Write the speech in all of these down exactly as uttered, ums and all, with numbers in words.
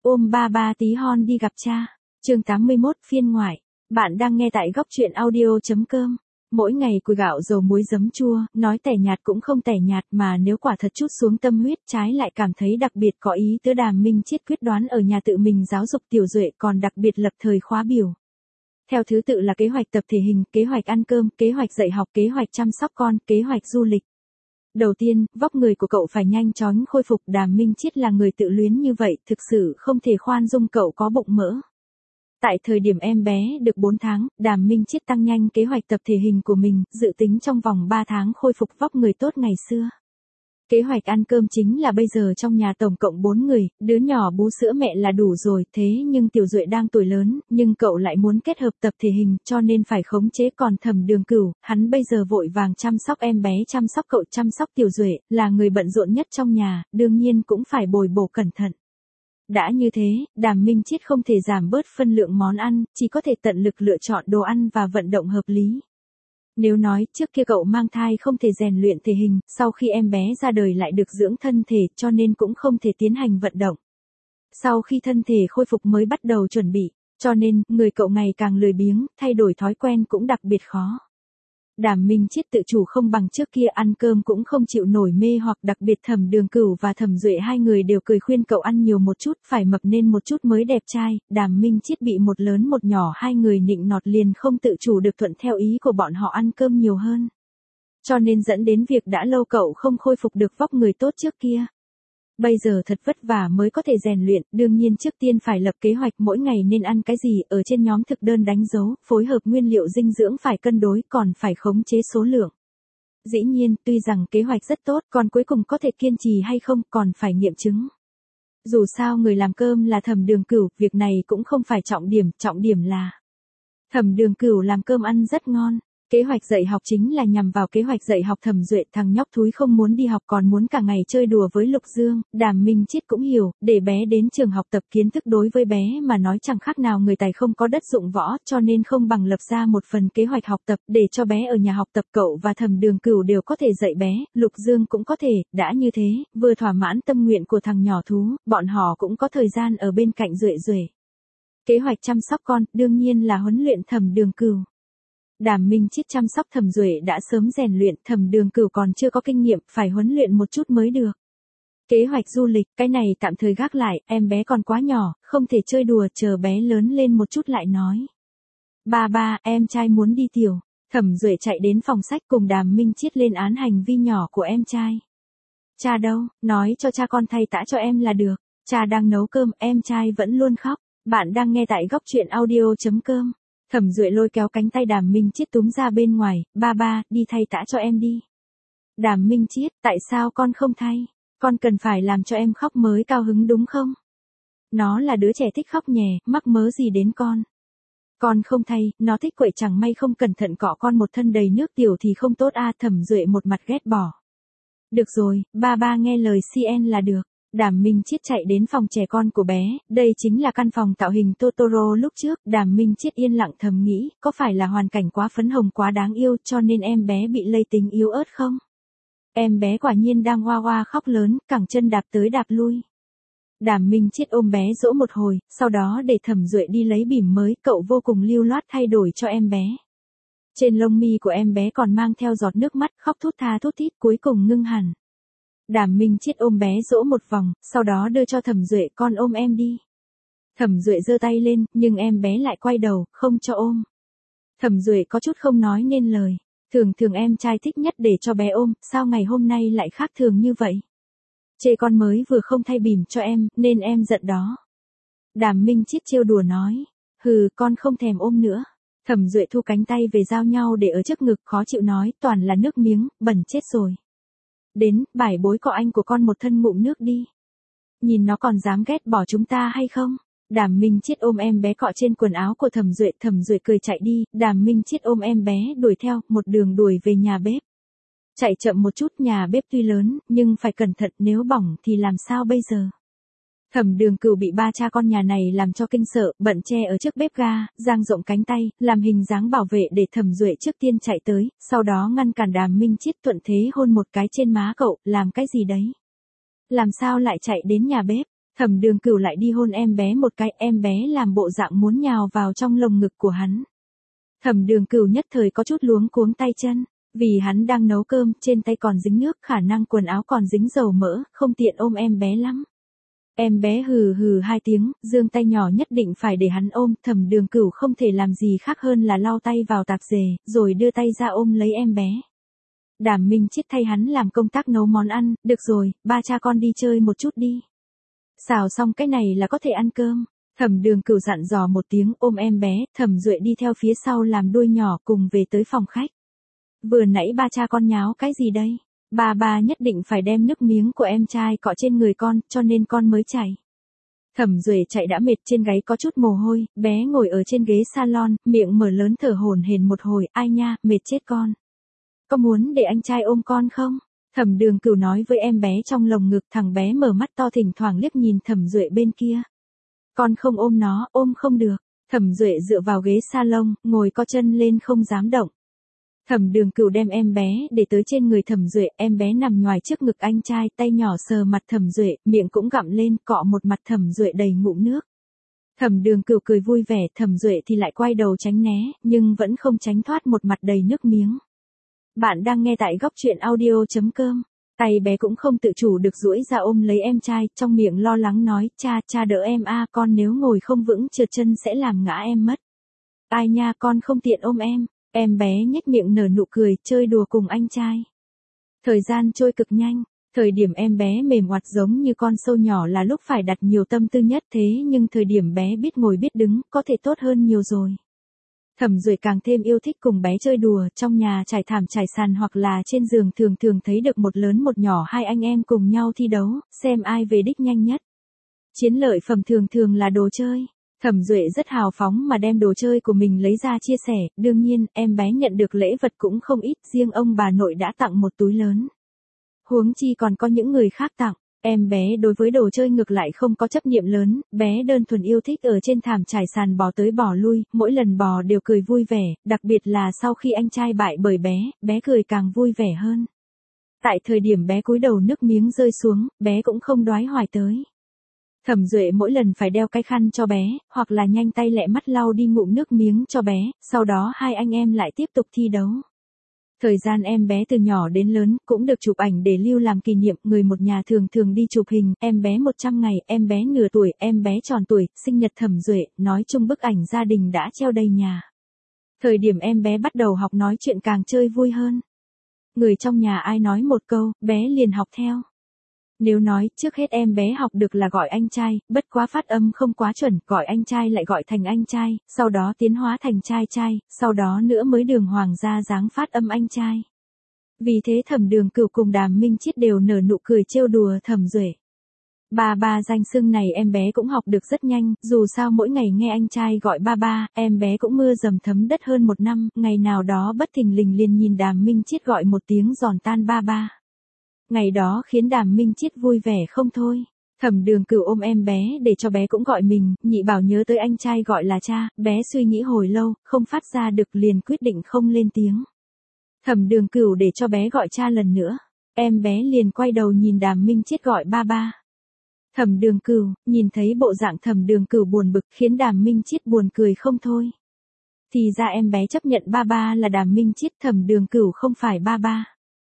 ôm ba ba tí hon đi gặp cha. Chương tám mươi mốt phiên ngoại. Bạn đang nghe tại góc truyện audio chấm com. Mỗi ngày cùi gạo dầu muối giấm chua, nói tẻ nhạt cũng không tẻ nhạt mà nếu quả thật chút xuống tâm huyết trái lại cảm thấy đặc biệt có ý tứ. Đàm Minh Chiết quyết đoán ở nhà tự mình giáo dục Tiểu Duệ, còn đặc biệt lập thời khóa biểu. Theo thứ tự là kế hoạch tập thể hình, kế hoạch ăn cơm, kế hoạch dạy học, kế hoạch chăm sóc con, kế hoạch du lịch. Đầu tiên, vóc người của cậu phải nhanh chóng khôi phục. Đàm Minh Chiết là người tự luyến như vậy, thực sự không thể khoan dung cậu có bụng mỡ. Tại thời điểm em bé được bốn tháng, Đàm Minh Chiết tăng nhanh kế hoạch tập thể hình của mình, dự tính trong vòng ba tháng khôi phục vóc người tốt ngày xưa. Kế hoạch ăn cơm chính là bây giờ trong nhà tổng cộng bốn người, đứa nhỏ bú sữa mẹ là đủ rồi, thế nhưng Tiểu Duệ đang tuổi lớn, nhưng cậu lại muốn kết hợp tập thể hình, cho nên phải khống chế. Còn Thẩm Đường Cửu, hắn bây giờ vội vàng chăm sóc em bé, chăm sóc cậu, chăm sóc Tiểu Duệ, là người bận rộn nhất trong nhà, đương nhiên cũng phải bồi bổ cẩn thận. Đã như thế, Đàm Minh Chiết không thể giảm bớt phân lượng món ăn, chỉ có thể tận lực lựa chọn đồ ăn và vận động hợp lý. Nếu nói trước kia cậu mang thai không thể rèn luyện thể hình, sau khi em bé ra đời lại được dưỡng thân thể cho nên cũng không thể tiến hành vận động. Sau khi thân thể khôi phục mới bắt đầu chuẩn bị, cho nên người cậu ngày càng lười biếng, thay đổi thói quen cũng đặc biệt khó. Đàm Minh Chiết tự chủ không bằng trước kia, ăn cơm cũng không chịu nổi mê hoặc, đặc biệt Thẩm Đường Cửu và Thẩm Duệ hai người đều cười khuyên cậu ăn nhiều một chút, phải mập nên một chút mới đẹp trai. Đàm Minh Chiết bị một lớn một nhỏ hai người nịnh nọt liền không tự chủ được thuận theo ý của bọn họ ăn cơm nhiều hơn. Cho nên dẫn đến việc đã lâu cậu không khôi phục được vóc người tốt trước kia. Bây giờ thật vất vả mới có thể rèn luyện, đương nhiên trước tiên phải lập kế hoạch mỗi ngày nên ăn cái gì, ở trên nhóm thực đơn đánh dấu, phối hợp nguyên liệu dinh dưỡng phải cân đối, còn phải khống chế số lượng. Dĩ nhiên, tuy rằng kế hoạch rất tốt, còn cuối cùng có thể kiên trì hay không, còn phải nghiệm chứng. Dù sao người làm cơm là Thẩm Đường Cửu, việc này cũng không phải trọng điểm, trọng điểm là Thẩm Đường Cửu làm cơm ăn rất ngon. Kế hoạch dạy học chính là nhằm vào kế hoạch dạy học Thẩm Duệ, thằng nhóc thúi không muốn đi học còn muốn cả ngày chơi đùa với Lục Dương. Đàm Minh Chiết cũng hiểu, để bé đến trường học tập kiến thức đối với bé mà nói chẳng khác nào người tài không có đất dụng võ, cho nên không bằng lập ra một phần kế hoạch học tập để cho bé ở nhà học tập. Cậu và Thẩm Đường Cửu đều có thể dạy bé, Lục Dương cũng có thể, đã như thế, vừa thỏa mãn tâm nguyện của thằng nhỏ thú, bọn họ cũng có thời gian ở bên cạnh Duệ Duệ. Kế hoạch chăm sóc con, đương nhiên là huấn luyện Thẩm Đường Cửu. Đàm Minh Chiết chăm sóc Thẩm Duệ đã sớm rèn luyện, Thẩm Đường Cửu còn chưa có kinh nghiệm, phải huấn luyện một chút mới được. Kế hoạch du lịch, cái này tạm thời gác lại, em bé còn quá nhỏ, không thể chơi đùa, chờ bé lớn lên một chút lại nói. Ba ba, em trai muốn đi tiểu. Thẩm Duệ chạy đến phòng sách cùng Đàm Minh Chiết lên án hành vi nhỏ của em trai. Cha đâu, nói cho cha con thay tã cho em là được. Cha đang nấu cơm, em trai vẫn luôn khóc. Bạn đang nghe tại góc truyện audio chấm com. Thẩm Duệ lôi kéo cánh tay Đàm Minh Chiết túm ra bên ngoài, ba ba, đi thay tã cho em đi. Đàm Minh Chiết, tại sao con không thay? Con cần phải làm cho em khóc mới cao hứng đúng không? Nó là đứa trẻ thích khóc nhè, mắc mớ gì đến con? Con không thay, nó thích quậy, chẳng may không cẩn thận cọ con một thân đầy nước tiểu thì không tốt a. À, Thẩm Duệ một mặt ghét bỏ. Được rồi, ba ba nghe lời xê en là được. Đàm Minh Chiết chạy đến phòng trẻ con của bé, đây chính là căn phòng tạo hình Totoro lúc trước. Đàm Minh Chiết yên lặng thầm nghĩ, có phải là hoàn cảnh quá phấn hồng quá đáng yêu cho nên em bé bị lây tính yếu ớt không? Em bé quả nhiên đang hoa hoa khóc lớn, cẳng chân đạp tới đạp lui. Đàm Minh Chiết ôm bé dỗ một hồi, sau đó để Thẩm Duệ đi lấy bỉm mới, cậu vô cùng lưu loát thay đổi cho em bé. Trên lông mi của em bé còn mang theo giọt nước mắt, khóc thút tha thút thít, cuối cùng ngưng hẳn. Đàm Minh Chiết ôm bé dỗ một vòng, sau đó đưa cho Thẩm Duệ, con ôm em đi. Thẩm Duệ giơ tay lên, nhưng em bé lại quay đầu, không cho ôm. Thẩm Duệ có chút không nói nên lời. Thường thường em trai thích nhất để cho bé ôm, sao ngày hôm nay lại khác thường như vậy? Chê con mới vừa không thay bỉm cho em, nên em giận đó. Đàm Minh Chiết trêu đùa nói. Hừ, con không thèm ôm nữa. Thẩm Duệ thu cánh tay về giao nhau để ở trước ngực, khó chịu nói, toàn là nước miếng, bẩn chết rồi. Đến, bài bối cọ anh của con một thân ngụm nước đi. Nhìn nó còn dám ghét bỏ chúng ta hay không? Đàm Minh Chiết ôm em bé cọ trên quần áo của Thẩm Duệ, Thẩm Duệ cười chạy đi, Đàm Minh Chiết ôm em bé đuổi theo, một đường đuổi về nhà bếp. Chạy chậm một chút, nhà bếp tuy lớn, nhưng phải cẩn thận, nếu bỏng thì làm sao bây giờ? Thẩm Đường Cửu bị ba cha con nhà này làm cho kinh sợ, bận che ở trước bếp ga, dang rộng cánh tay, làm hình dáng bảo vệ để Thẩm Duệ trước tiên chạy tới, sau đó ngăn cản Đàm Minh Chiết, thuận thế hôn một cái trên má cậu, làm cái gì đấy? Làm sao lại chạy đến nhà bếp? Thẩm Đường Cửu lại đi hôn em bé một cái, em bé làm bộ dạng muốn nhào vào trong lồng ngực của hắn. Thẩm Đường Cửu nhất thời có chút luống cuống tay chân, vì hắn đang nấu cơm, trên tay còn dính nước, khả năng quần áo còn dính dầu mỡ, không tiện ôm em bé lắm. Em bé hừ hừ hai tiếng, giương tay nhỏ nhất định phải để hắn ôm, Thẩm Đường Cửu không thể làm gì khác hơn là lau tay vào tạp dề, rồi đưa tay ra ôm lấy em bé. Đàm Minh Chiết thay hắn làm công tác nấu món ăn, được rồi, ba cha con đi chơi một chút đi. Xào xong cái này là có thể ăn cơm. Thẩm Đường Cửu dặn dò một tiếng ôm em bé, Thẩm Duệ đi theo phía sau làm đuôi nhỏ cùng về tới phòng khách. Vừa nãy ba cha con nháo cái gì đây? Ba ba nhất định phải đem nước miếng của em trai cọ trên người con, cho nên con mới chạy. Thẩm Duệ chạy đã mệt, trên gáy có chút mồ hôi, bé ngồi ở trên ghế salon, miệng mở lớn thở hổn hển một hồi, ai nha, mệt chết con. Có muốn để anh trai ôm con không? Thẩm Đường Cửu nói với em bé trong lồng ngực, thằng bé mở mắt to thỉnh thoảng liếc nhìn Thẩm Duệ bên kia. Con không ôm nó, ôm không được. Thẩm Duệ dựa vào ghế salon, ngồi co chân lên không dám động. Thẩm Đường Cửu đem em bé để tới trên người Thẩm Duệ, em bé nằm ngoài trước ngực anh trai, tay nhỏ sờ mặt Thẩm Duệ, miệng cũng gặm lên, cọ một mặt Thẩm Duệ đầy ngụm nước. Thẩm Đường Cửu cười vui vẻ, Thẩm Duệ thì lại quay đầu tránh né, nhưng vẫn không tránh thoát một mặt đầy nước miếng. Bạn đang nghe tại góc truyện audio chấm com. Tay bé cũng không tự chủ được duỗi ra ôm lấy em trai, trong miệng lo lắng nói, cha, cha đỡ em a, con nếu ngồi không vững trượt chân sẽ làm ngã em mất. Ai nha, con không tiện ôm em. Em bé nhếch miệng nở nụ cười, chơi đùa cùng anh trai. Thời gian trôi cực nhanh, thời điểm em bé mềm oặt giống như con sâu nhỏ là lúc phải đặt nhiều tâm tư nhất, thế nhưng thời điểm bé biết ngồi biết đứng, có thể tốt hơn nhiều rồi. Thẩm Duệ càng thêm yêu thích cùng bé chơi đùa, trong nhà trải thảm trải sàn hoặc là trên giường thường thường thấy được một lớn một nhỏ hai anh em cùng nhau thi đấu, xem ai về đích nhanh nhất. Chiến lợi phẩm thường thường là đồ chơi. Thẩm Duệ rất hào phóng mà đem đồ chơi của mình lấy ra chia sẻ, đương nhiên, em bé nhận được lễ vật cũng không ít, riêng ông bà nội đã tặng một túi lớn. Huống chi còn có những người khác tặng. Em bé đối với đồ chơi ngược lại không có chấp niệm lớn, bé đơn thuần yêu thích ở trên thảm trải sàn bò tới bò lui, mỗi lần bò đều cười vui vẻ, đặc biệt là sau khi anh trai bại bởi bé, bé cười càng vui vẻ hơn. Tại thời điểm bé cúi đầu nước miếng rơi xuống, bé cũng không đoái hoài tới. Thẩm Duệ mỗi lần phải đeo cái khăn cho bé, hoặc là nhanh tay lẹ mắt lau đi ngụm nước miếng cho bé, sau đó hai anh em lại tiếp tục thi đấu. Thời gian em bé từ nhỏ đến lớn cũng được chụp ảnh để lưu làm kỷ niệm, người một nhà thường thường đi chụp hình, em bé một trăm ngày, em bé nửa tuổi, em bé tròn tuổi, sinh nhật Thẩm Duệ, nói chung bức ảnh gia đình đã treo đầy nhà. Thời điểm em bé bắt đầu học nói chuyện càng chơi vui hơn. Người trong nhà ai nói một câu, bé liền học theo. Nếu nói, trước hết em bé học được là gọi anh trai, bất quá phát âm không quá chuẩn, gọi anh trai lại gọi thành anh trai, sau đó tiến hóa thành trai trai, sau đó nữa mới đường hoàng ra dáng phát âm anh trai. Vì thế Thẩm Đường Cửu cùng Đàm Minh Chiết đều nở nụ cười trêu đùa Thẩm Duệ. Ba ba danh xưng này em bé cũng học được rất nhanh, dù sao mỗi ngày nghe anh trai gọi ba ba, em bé cũng mưa dầm thấm đất hơn một năm, ngày nào đó bất thình lình liền nhìn Đàm Minh Chiết gọi một tiếng giòn tan ba ba. Ngày đó khiến Đàm Minh Chiết vui vẻ không thôi. Thẩm Đường Cửu ôm em bé để cho bé cũng gọi mình, nhị bảo nhớ tới anh trai gọi là cha, bé suy nghĩ hồi lâu, không phát ra được liền quyết định không lên tiếng. Thẩm Đường Cửu để cho bé gọi cha lần nữa, em bé liền quay đầu nhìn Đàm Minh Chiết gọi ba ba. Thẩm Đường Cửu, nhìn thấy bộ dạng Thẩm Đường Cửu buồn bực khiến Đàm Minh Chiết buồn cười không thôi. Thì ra em bé chấp nhận ba ba là Đàm Minh Chiết, Thẩm Đường Cửu không phải ba ba.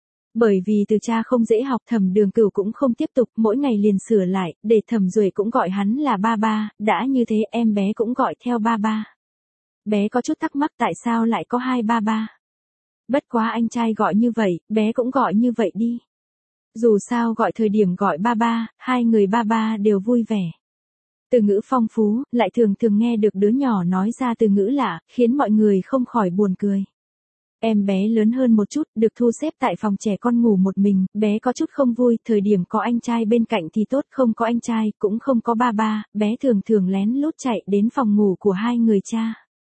Bởi vì từ cha không dễ học, Thẩm Đường Cửu cũng không tiếp tục, mỗi ngày liền sửa lại, để Thẩm Duệ cũng gọi hắn là ba ba, đã như thế em bé cũng gọi theo ba ba. Bé có chút thắc mắc tại sao lại có hai ba ba. Bất quá anh trai gọi như vậy, bé cũng gọi như vậy đi. Dù sao gọi thời điểm gọi ba ba, hai người ba ba đều vui vẻ. Từ ngữ phong phú, lại thường thường nghe được đứa nhỏ nói ra từ ngữ lạ, khiến mọi người không khỏi buồn cười. Em bé lớn hơn một chút, được thu xếp tại phòng trẻ con ngủ một mình, bé có chút không vui, thời điểm có anh trai bên cạnh thì tốt, không có anh trai, cũng không có ba ba, bé thường thường lén lút chạy đến phòng ngủ của hai người cha.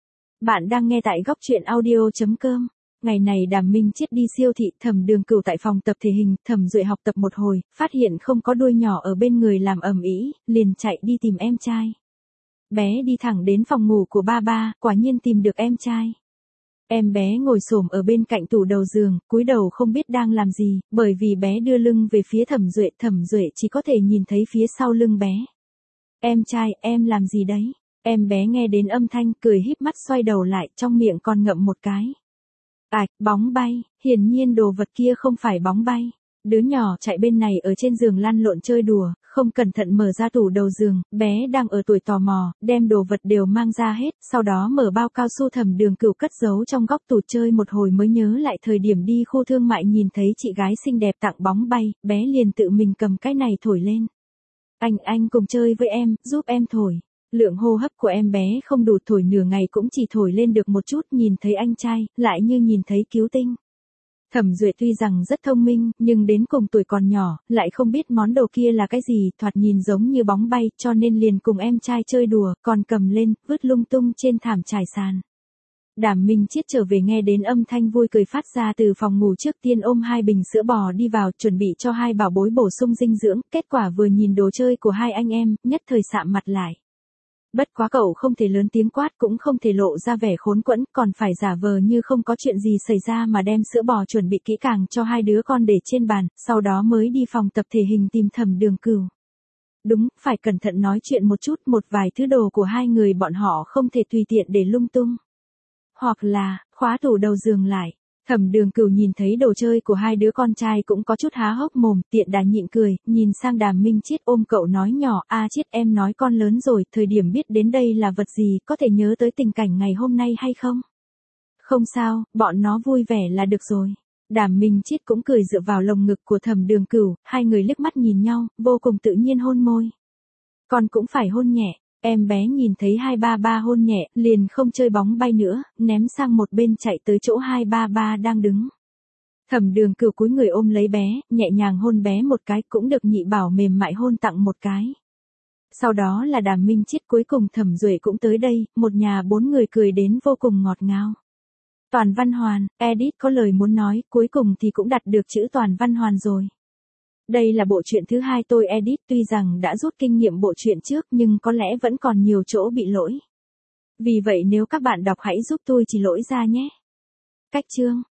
Bạn đang nghe tại góc truyện audio chấm com. Ngày này Đàm Minh Chiết đi siêu thị, Thẩm Đường Cửu tại phòng tập thể hình, Thẩm Duệ học tập một hồi, phát hiện không có đuôi nhỏ ở bên người làm ầm ĩ, liền chạy đi tìm em trai. Bé đi thẳng đến phòng ngủ của ba ba, quả nhiên tìm được em trai. Em bé ngồi xổm ở bên cạnh tủ đầu giường, cúi đầu không biết đang làm gì, bởi vì bé đưa lưng về phía Thẩm Duệ, Thẩm Duệ chỉ có thể nhìn thấy phía sau lưng bé. Em trai, em làm gì đấy? Em bé nghe đến âm thanh, cười híp mắt xoay đầu lại, trong miệng còn ngậm một cái. Ảch, bóng bay, hiển nhiên đồ vật kia không phải bóng bay. Đứa nhỏ chạy bên này ở trên giường lăn lộn chơi đùa, không cẩn thận mở ra tủ đầu giường, bé đang ở tuổi tò mò, đem đồ vật đều mang ra hết, sau đó mở bao cao su Thẩm Đường Cửu cất giấu trong góc tủ chơi một hồi mới nhớ lại thời điểm đi khu thương mại nhìn thấy chị gái xinh đẹp tặng bóng bay, bé liền tự mình cầm cái này thổi lên. Anh anh cùng chơi với em, giúp em thổi. Lượng hô hấp của em bé không đủ, thổi nửa ngày cũng chỉ thổi lên được một chút, nhìn thấy anh trai, lại như nhìn thấy cứu tinh. Thẩm Duệ tuy rằng rất thông minh, nhưng đến cùng tuổi còn nhỏ, lại không biết món đồ kia là cái gì, thoạt nhìn giống như bóng bay, cho nên liền cùng em trai chơi đùa, còn cầm lên, vứt lung tung trên thảm trải sàn. Đàm Minh Chiết trở về nghe đến âm thanh vui cười phát ra từ phòng ngủ, trước tiên ôm hai bình sữa bò đi vào, chuẩn bị cho hai bảo bối bổ sung dinh dưỡng, kết quả vừa nhìn đồ chơi của hai anh em, nhất thời sạm mặt lại. Bất quá cậu không thể lớn tiếng quát, cũng không thể lộ ra vẻ khốn quẫn, còn phải giả vờ như không có chuyện gì xảy ra mà đem sữa bò chuẩn bị kỹ càng cho hai đứa con để trên bàn, sau đó mới đi phòng tập thể hình tìm Thẩm Đường Cửu. Đúng, phải cẩn thận nói chuyện một chút, một vài thứ đồ của hai người bọn họ không thể tùy tiện để lung tung. Hoặc là, khóa tủ đầu giường lại. Thẩm Đường Cửu nhìn thấy đồ chơi của hai đứa con trai cũng có chút há hốc mồm, tiện đà nhịn cười, nhìn sang Đàm Minh Chiết ôm cậu nói nhỏ, a Chiết em nói con lớn rồi, thời điểm biết đến đây là vật gì, có thể nhớ tới tình cảnh ngày hôm nay hay không? Không sao, bọn nó vui vẻ là được rồi. Đàm Minh Chiết cũng cười dựa vào lồng ngực của Thẩm Đường Cửu, hai người liếc mắt nhìn nhau, vô cùng tự nhiên hôn môi. Con cũng phải hôn nhẹ. Em bé nhìn thấy hai ba ba hôn nhẹ, liền không chơi bóng bay nữa, ném sang một bên chạy tới chỗ hai ba ba đang đứng. Thẩm Đường Cửu cúi người ôm lấy bé, nhẹ nhàng hôn bé một cái, cũng được Nhị Bảo mềm mại hôn tặng một cái. Sau đó là Đàm Minh Chiết, cuối cùng Thẩm Duệ cũng tới đây, một nhà bốn người cười đến vô cùng ngọt ngào. Toàn Văn Hoàn, Edit có lời muốn nói, cuối cùng thì cũng đặt được chữ Toàn Văn Hoàn rồi. Đây là bộ truyện thứ hai tôi edit, tuy rằng đã rút kinh nghiệm bộ truyện trước nhưng có lẽ vẫn còn nhiều chỗ bị lỗi. Vì vậy nếu các bạn đọc hãy giúp tôi chỉ lỗi ra nhé. Cách chương